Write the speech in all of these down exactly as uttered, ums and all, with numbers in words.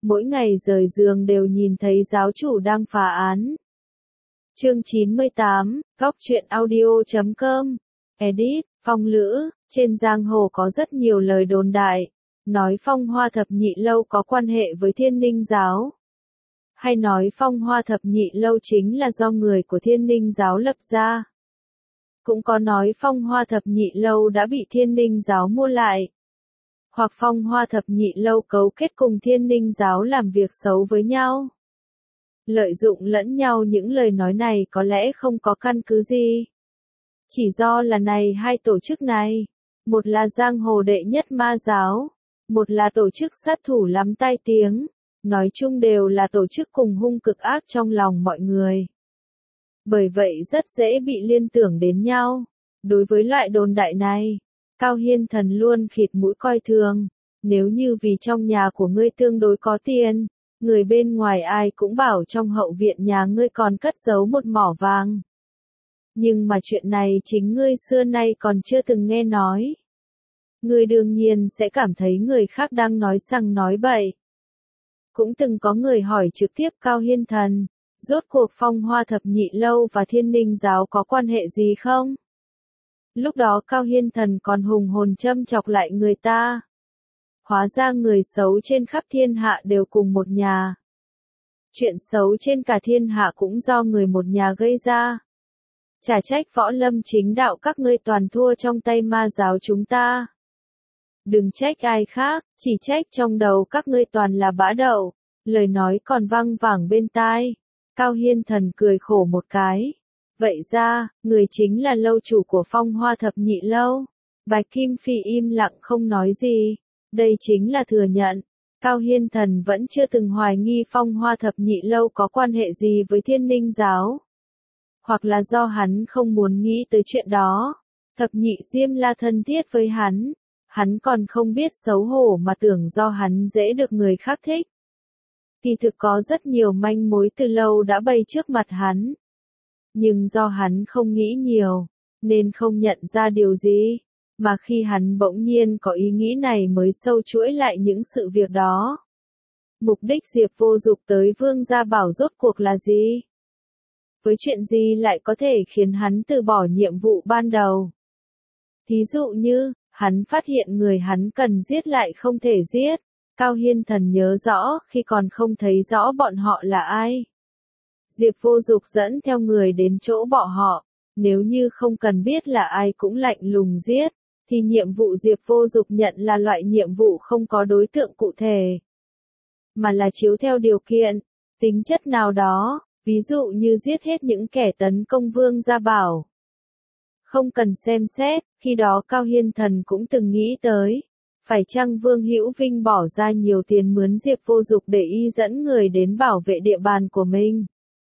mỗi ngày rời giường đều nhìn thấy giáo chủ đang phá án. Chương chín mươi tám, góc truyện audio chấm com, edit, Phong Lữ, trên giang hồ có rất nhiều lời đồn đại, nói Phong Hoa Thập Nhị Lâu có quan hệ với Thiên Ninh Giáo. Hay nói Phong Hoa Thập Nhị Lâu chính là do người của Thiên Ninh Giáo lập ra. Cũng có nói Phong Hoa Thập Nhị Lâu đã bị Thiên Ninh Giáo mua lại. Hoặc Phong Hoa Thập Nhị Lâu cấu kết cùng Thiên Ninh Giáo làm việc xấu với nhau. Lợi dụng lẫn nhau, những lời nói này có lẽ không có căn cứ gì. Chỉ do là này hai tổ chức này, một là giang hồ đệ nhất ma giáo, một là tổ chức sát thủ lắm tai tiếng, nói chung đều là tổ chức cùng hung cực ác trong lòng mọi người. Bởi vậy rất dễ bị liên tưởng đến nhau. Đối với loại đồn đại này, Cao Hiên Thần luôn khịt mũi coi thường. Nếu như vì trong nhà của ngươi tương đối có tiền, người bên ngoài ai cũng bảo trong hậu viện nhà ngươi còn cất giấu một mỏ vàng. Nhưng mà chuyện này chính ngươi xưa nay còn chưa từng nghe nói. Ngươi đương nhiên sẽ cảm thấy người khác đang nói xăng nói bậy. Cũng từng có người hỏi trực tiếp Cao Hiên Thần, rốt cuộc Phong Hoa Thập Nhị Lâu và Thiên Ninh Giáo có quan hệ gì không? Lúc đó Cao Hiên Thần còn hùng hồn châm chọc lại người ta. Hóa ra người xấu trên khắp thiên hạ đều cùng một nhà. Chuyện xấu trên cả thiên hạ cũng do người một nhà gây ra. Chả trách võ lâm chính đạo các ngươi toàn thua trong tay ma giáo chúng ta. Đừng trách ai khác, chỉ trách trong đầu các ngươi toàn là bã đậu. Lời nói còn văng vẳng bên tai. Cao Hiên Thần cười khổ một cái. Vậy ra, người chính là lâu chủ của Phong Hoa Thập Nhị Lâu. Bạch Kim Phi im lặng không nói gì. Đây chính là thừa nhận. Cao Hiên Thần vẫn chưa từng hoài nghi Phong Hoa Thập Nhị Lâu có quan hệ gì với Thiên Ninh Giáo. Hoặc là do hắn không muốn nghĩ tới chuyện đó. Thập Nhị Diêm La thân thiết với hắn. Hắn còn không biết xấu hổ mà tưởng do hắn dễ được người khác thích. Kỳ thực có rất nhiều manh mối từ lâu đã bày trước mặt hắn. Nhưng do hắn không nghĩ nhiều, nên không nhận ra điều gì. Mà khi hắn bỗng nhiên có ý nghĩ này mới sâu chuỗi lại những sự việc đó. Mục đích Diệp Vô Dục tới Vương Gia Bảo rốt cuộc là gì? Với chuyện gì lại có thể khiến hắn từ bỏ nhiệm vụ ban đầu? Thí dụ như, hắn phát hiện người hắn cần giết lại không thể giết. Cao Hiên Thần nhớ rõ khi còn không thấy rõ bọn họ là ai. Diệp Vô Dục dẫn theo người đến chỗ bọn họ. Nếu như không cần biết là ai cũng lạnh lùng giết, thì nhiệm vụ Diệp Vô Dục nhận là loại nhiệm vụ không có đối tượng cụ thể. Mà là chiếu theo điều kiện, tính chất nào đó, ví dụ như giết hết những kẻ tấn công Vương Gia Bảo. Không cần xem xét, khi đó Cao Hiên Thần cũng từng nghĩ tới. Phải chăng Vương Hữu Vinh bỏ ra nhiều tiền mướn Diệp Vô Dục để y dẫn người đến bảo vệ địa bàn của mình?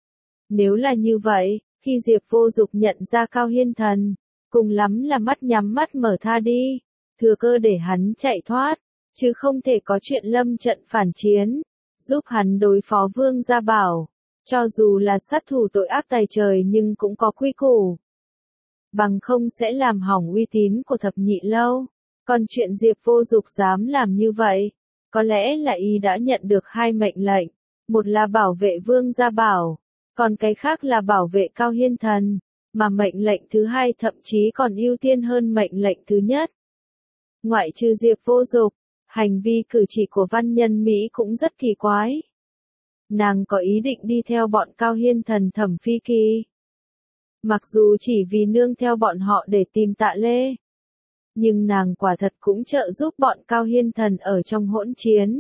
Nếu là như vậy, khi Diệp Vô Dục nhận ra Cao Hiên Thần, cùng lắm là mắt nhắm mắt mở tha đi, thừa cơ để hắn chạy thoát, chứ không thể có chuyện lâm trận phản chiến, giúp hắn đối phó Vương Gia Bảo, cho dù là sát thủ tội ác tày trời nhưng cũng có quy củ. Bằng không sẽ làm hỏng uy tín của Thập Nhị Lâu. Còn chuyện Diệp Vô Dục dám làm như vậy, có lẽ là y đã nhận được hai mệnh lệnh, một là bảo vệ Vương Gia Bảo, còn cái khác là bảo vệ Cao Hiên Thần, mà mệnh lệnh thứ hai thậm chí còn ưu tiên hơn mệnh lệnh thứ nhất. Ngoại trừ Diệp Vô Dục, hành vi cử chỉ của Văn Nhân Mỹ cũng rất kỳ quái. Nàng có ý định đi theo bọn Cao Hiên Thần Thẩm Phi Kỳ. Mặc dù chỉ vì nương theo bọn họ để tìm Tạ Lê. Nhưng nàng quả thật cũng trợ giúp bọn Cao Hiên Thần ở trong hỗn chiến.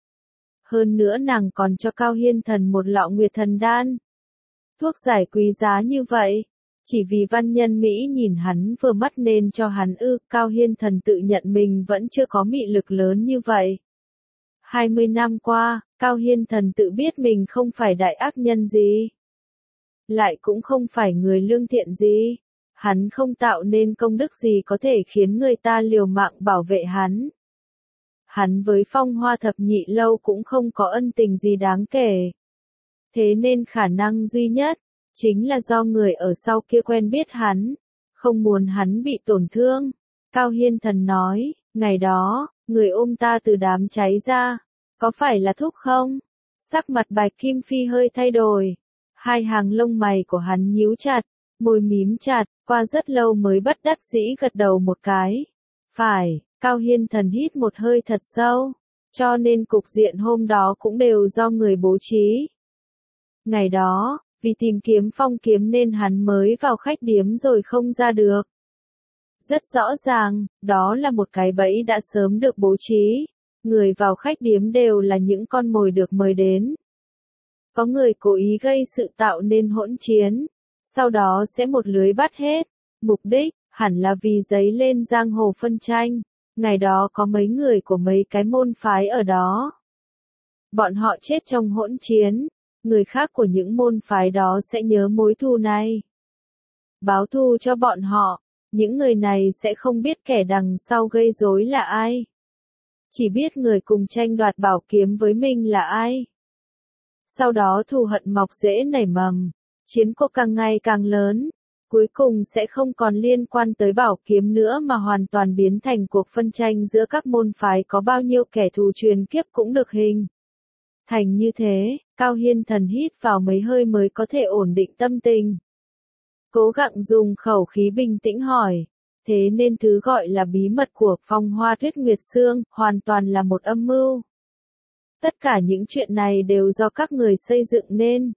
Hơn nữa nàng còn cho Cao Hiên Thần một lọ Nguyệt Thần Đan. Thuốc giải quý giá như vậy, chỉ vì Văn Nhân Mỹ nhìn hắn vừa mắt nên cho hắn ư. Cao Hiên Thần tự nhận mình vẫn chưa có mị lực lớn như vậy. hai mươi năm qua, Cao Hiên Thần tự biết mình không phải đại ác nhân gì. Lại cũng không phải người lương thiện gì. Hắn không tạo nên công đức gì có thể khiến người ta liều mạng bảo vệ hắn. Hắn với Phong Hoa Thập Nhị Lâu cũng không có ân tình gì đáng kể. Thế nên khả năng duy nhất, chính là do người ở sau kia quen biết hắn, không muốn hắn bị tổn thương. Cao Hiên Thần nói, ngày đó, người ôm ta từ đám cháy ra, Có phải là thúc không? Sắc mặt Bạch Kim Phi hơi thay đổi. Hai hàng lông mày của hắn nhíu chặt, môi mím chặt, qua rất lâu mới bất đắc dĩ gật đầu một cái. Phải, Cao Hiên Thần hít một hơi thật sâu. Cho nên cục diện hôm đó cũng đều do người bố trí. Ngày đó, vì tìm kiếm phong kiếm nên hắn mới vào khách điếm rồi không ra được. Rất rõ ràng, đó là một cái bẫy đã sớm được bố trí. Người vào khách điếm đều là những con mồi được mời đến. Có người cố ý gây sự tạo nên hỗn chiến, sau đó sẽ một lưới bắt hết. Mục đích, hẳn là vì giấy lên giang hồ phân tranh. Ngày đó có mấy người của mấy cái môn phái ở đó. Bọn họ chết trong hỗn chiến, người khác của những môn phái đó sẽ nhớ mối thù này. Báo thù cho bọn họ, những người này sẽ không biết kẻ đằng sau gây rối là ai. Chỉ biết người cùng tranh đoạt bảo kiếm với mình là ai. Sau đó thù hận mọc rễ nảy mầm, chiến cuộc càng ngày càng lớn, cuối cùng sẽ không còn liên quan tới bảo kiếm nữa mà hoàn toàn biến thành cuộc phân tranh giữa các môn phái, có bao nhiêu kẻ thù truyền kiếp cũng được hình thành như thế. Cao Hiên Thần hít vào mấy hơi mới có thể ổn định tâm tình. Cố gắng dùng khẩu khí bình tĩnh hỏi, thế nên thứ gọi là bí mật của Phong Hoa Tuyết Nguyệt Sương hoàn toàn là một âm mưu. Tất cả những chuyện này đều do các người xây dựng nên.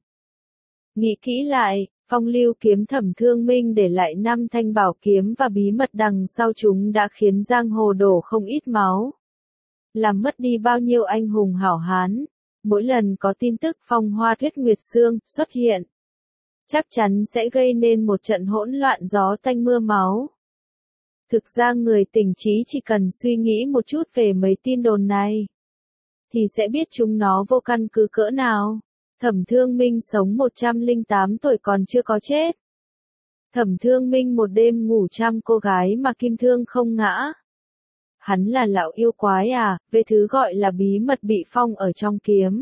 Nghĩ kỹ lại, Phong Lưu kiếm Thẩm Thương Minh để lại năm thanh bảo kiếm và bí mật đằng sau chúng đã khiến giang hồ đổ không ít máu. Làm mất đi bao nhiêu anh hùng hảo hán. Mỗi lần có tin tức Phong Hoa Tuyết Nguyệt Sương xuất hiện, chắc chắn sẽ gây nên một trận hỗn loạn gió tanh mưa máu. Thực ra người tỉnh trí chỉ cần suy nghĩ một chút về mấy tin đồn này, thì sẽ biết chúng nó vô căn cứ cỡ nào. Thẩm Thương Minh sống một trăm lẻ tám tuổi còn chưa có chết. Thẩm Thương Minh một đêm ngủ trăm cô gái mà kim thương không ngã. Hắn là lão yêu quái à, về thứ gọi là bí mật bị phong ở trong kiếm.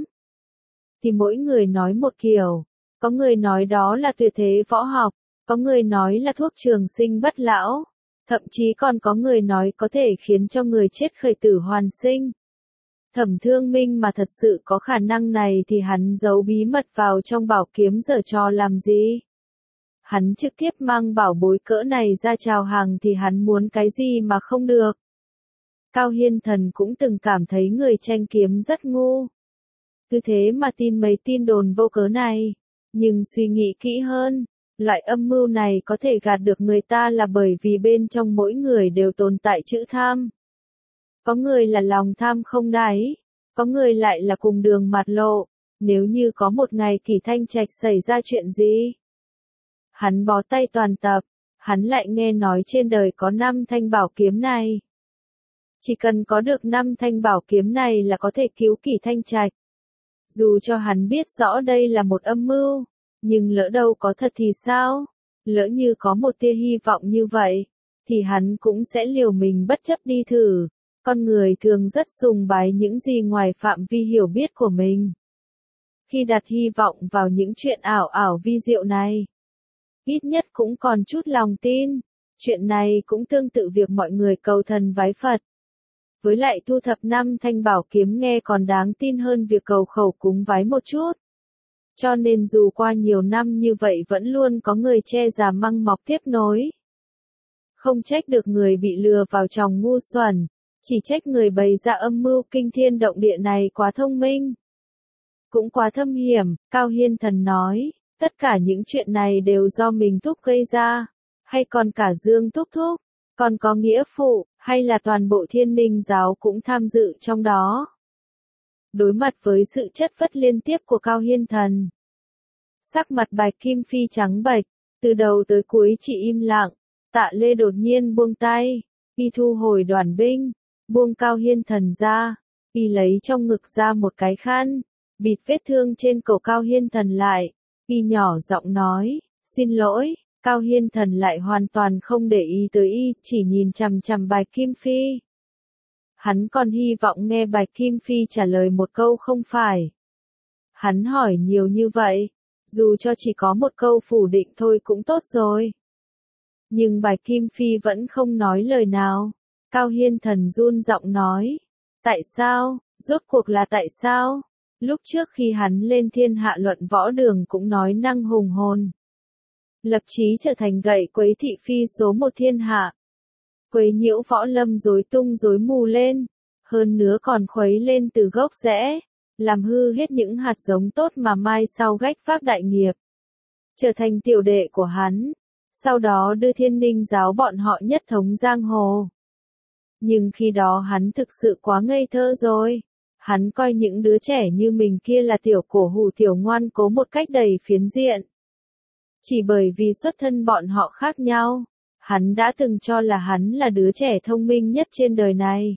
Thì mỗi người nói một kiểu, có người nói đó là tuyệt thế võ học, có người nói là thuốc trường sinh bất lão, thậm chí còn có người nói có thể khiến cho người chết khởi tử hoàn sinh. Thẩm Thương Minh mà thật sự có khả năng này thì hắn giấu bí mật vào trong bảo kiếm giở trò làm gì? Hắn trực tiếp mang bảo bối cỡ này ra chào hàng thì hắn muốn cái gì mà không được? Cao Hiên Thần cũng từng cảm thấy người tranh kiếm rất ngu. Cứ thế mà tin mấy tin đồn vô cớ này. Nhưng suy nghĩ kỹ hơn, loại âm mưu này có thể gạt được người ta là bởi vì bên trong mỗi người đều tồn tại chữ tham. Có người là lòng tham không đáy, có người lại là cùng đường mặt lộ. Nếu như có một ngày Kỷ Thanh Trạch xảy ra chuyện gì, hắn bó tay toàn tập, hắn lại nghe nói trên đời có năm thanh bảo kiếm này. Chỉ cần có được năm thanh bảo kiếm này là có thể cứu Kỷ Thanh Trạch. Dù cho hắn biết rõ đây là một âm mưu, nhưng lỡ đâu có thật thì sao? Lỡ như có một tia hy vọng như vậy, thì hắn cũng sẽ liều mình bất chấp đi thử. Con người thường rất sùng bái những gì ngoài phạm vi hiểu biết của mình. Khi đặt hy vọng vào những chuyện ảo ảo vi diệu này, ít nhất cũng còn chút lòng tin. Chuyện này cũng tương tự việc mọi người cầu thần vái Phật. Với lại thu thập năm thanh bảo kiếm nghe còn đáng tin hơn việc cầu khẩu cúng vái một chút. Cho nên dù qua nhiều năm như vậy vẫn luôn có người che già măng mọc tiếp nối. Không trách được người bị lừa vào tròng ngu xuẩn, chỉ trách người bày ra âm mưu kinh thiên động địa này quá thông minh. Cũng quá thâm hiểm, Cao Hiên Thần nói, tất cả những chuyện này đều do mình thúc gây ra, hay còn cả Dương thúc thúc, còn có nghĩa phụ, hay là toàn bộ Thiên Ninh giáo cũng tham dự trong đó. Đối mặt với sự chất vấn liên tiếp của Cao Hiên Thần, sắc mặt Bạch Kim Phi trắng bệch, từ đầu tới cuối chỉ im lặng. Tạ Lê đột nhiên buông tay, y thu hồi đoàn binh, buông Cao Hiên Thần ra, y lấy trong ngực ra một cái khăn, bịt vết thương trên cổ Cao Hiên Thần lại, y nhỏ giọng nói, xin lỗi. Cao Hiên Thần lại hoàn toàn không để ý tới y, chỉ nhìn chằm chằm Bạch Kim Phi. Hắn còn hy vọng nghe Bạch Kim Phi trả lời một câu không phải. Hắn hỏi nhiều như vậy, dù cho chỉ có một câu phủ định thôi cũng tốt rồi. Nhưng Bạch Kim Phi vẫn không nói lời nào. Cao Hiên Thần run giọng nói, tại sao, Rốt cuộc là tại sao? Lúc trước khi hắn lên thiên hạ luận võ đường cũng nói năng hùng hồn. Lập chí trở thành gậy quấy thị phi số một thiên hạ. Quấy nhiễu võ lâm rối tung rối mù lên. Hơn nữa còn khuấy lên từ gốc rễ. Làm hư hết những hạt giống tốt mà mai sau gách vác đại nghiệp. Trở thành tiểu đệ của hắn. Sau đó đưa Thiên Ninh giáo bọn họ nhất thống giang hồ. Nhưng khi đó hắn thực sự quá ngây thơ rồi. Hắn coi những đứa trẻ như mình kia là tiểu cổ hủ tiểu ngoan cố một cách đầy phiến diện. Chỉ bởi vì xuất thân bọn họ khác nhau, hắn đã từng cho là hắn là đứa trẻ thông minh nhất trên đời này.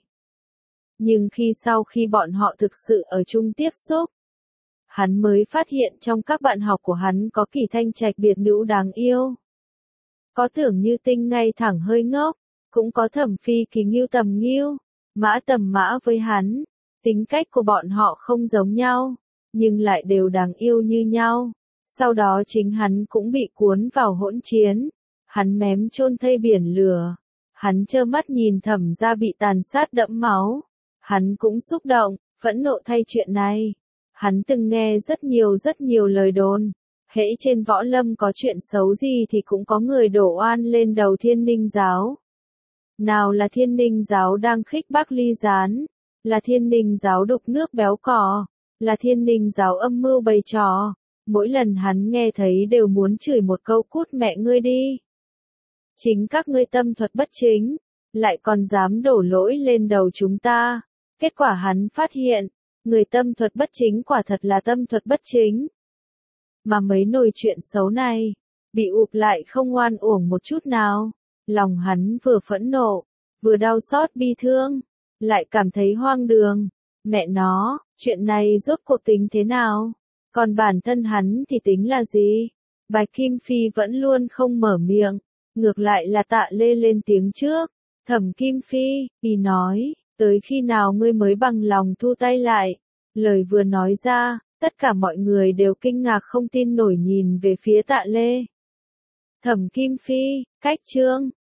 Nhưng khi sau khi bọn họ thực sự ở chung tiếp xúc, hắn mới phát hiện trong các bạn học của hắn có Kỳ Thanh Trạch biệt nữ đáng yêu. Có Tưởng Như Tinh ngay thẳng hơi ngốc, cũng có Thẩm Phi Kỳ Ngưu Tầm Ngưu, Mã Tầm Mã với hắn. Tính cách của bọn họ không giống nhau, nhưng lại đều đáng yêu như nhau. Sau đó chính hắn cũng bị cuốn vào hỗn chiến. Hắn mém chôn thây biển lửa. Hắn trơ mắt nhìn Thẩm gia bị tàn sát đẫm máu. Hắn cũng xúc động, phẫn nộ thay chuyện này. Hắn từng nghe rất nhiều rất nhiều lời đồn. Hễ trên võ lâm có chuyện xấu gì thì cũng có người đổ oan lên đầu Thiên Ninh giáo. Nào là Thiên Ninh giáo đang khích bác ly gián. Là Thiên Ninh giáo đục nước béo cò, là Thiên Ninh giáo âm mưu bày trò. Mỗi lần hắn nghe thấy đều muốn chửi một câu cút mẹ ngươi đi. Chính các ngươi tâm thuật bất chính, lại còn dám đổ lỗi lên đầu chúng ta. Kết quả hắn phát hiện, người tâm thuật bất chính quả thật là tâm thuật bất chính. Mà mấy nồi chuyện xấu này, bị ụp lại không oan uổng một chút nào. Lòng hắn vừa phẫn nộ, vừa đau xót bi thương. Lại cảm thấy hoang đường. Mẹ nó, chuyện này rốt cuộc tính thế nào? Còn bản thân hắn thì tính là gì? Bạch Kim Phi vẫn luôn không mở miệng. Ngược lại là Tạ Lê lên tiếng trước. Thẩm Kim Phi, y nói, tới khi nào ngươi mới bằng lòng thu tay lại? Lời vừa nói ra, tất cả mọi người đều kinh ngạc không tin nổi nhìn về phía Tạ Lê. Thẩm Kim Phi, cách chương,